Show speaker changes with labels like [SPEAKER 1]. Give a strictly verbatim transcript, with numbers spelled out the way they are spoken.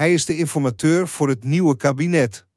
[SPEAKER 1] Hij is de informateur voor het nieuwe kabinet.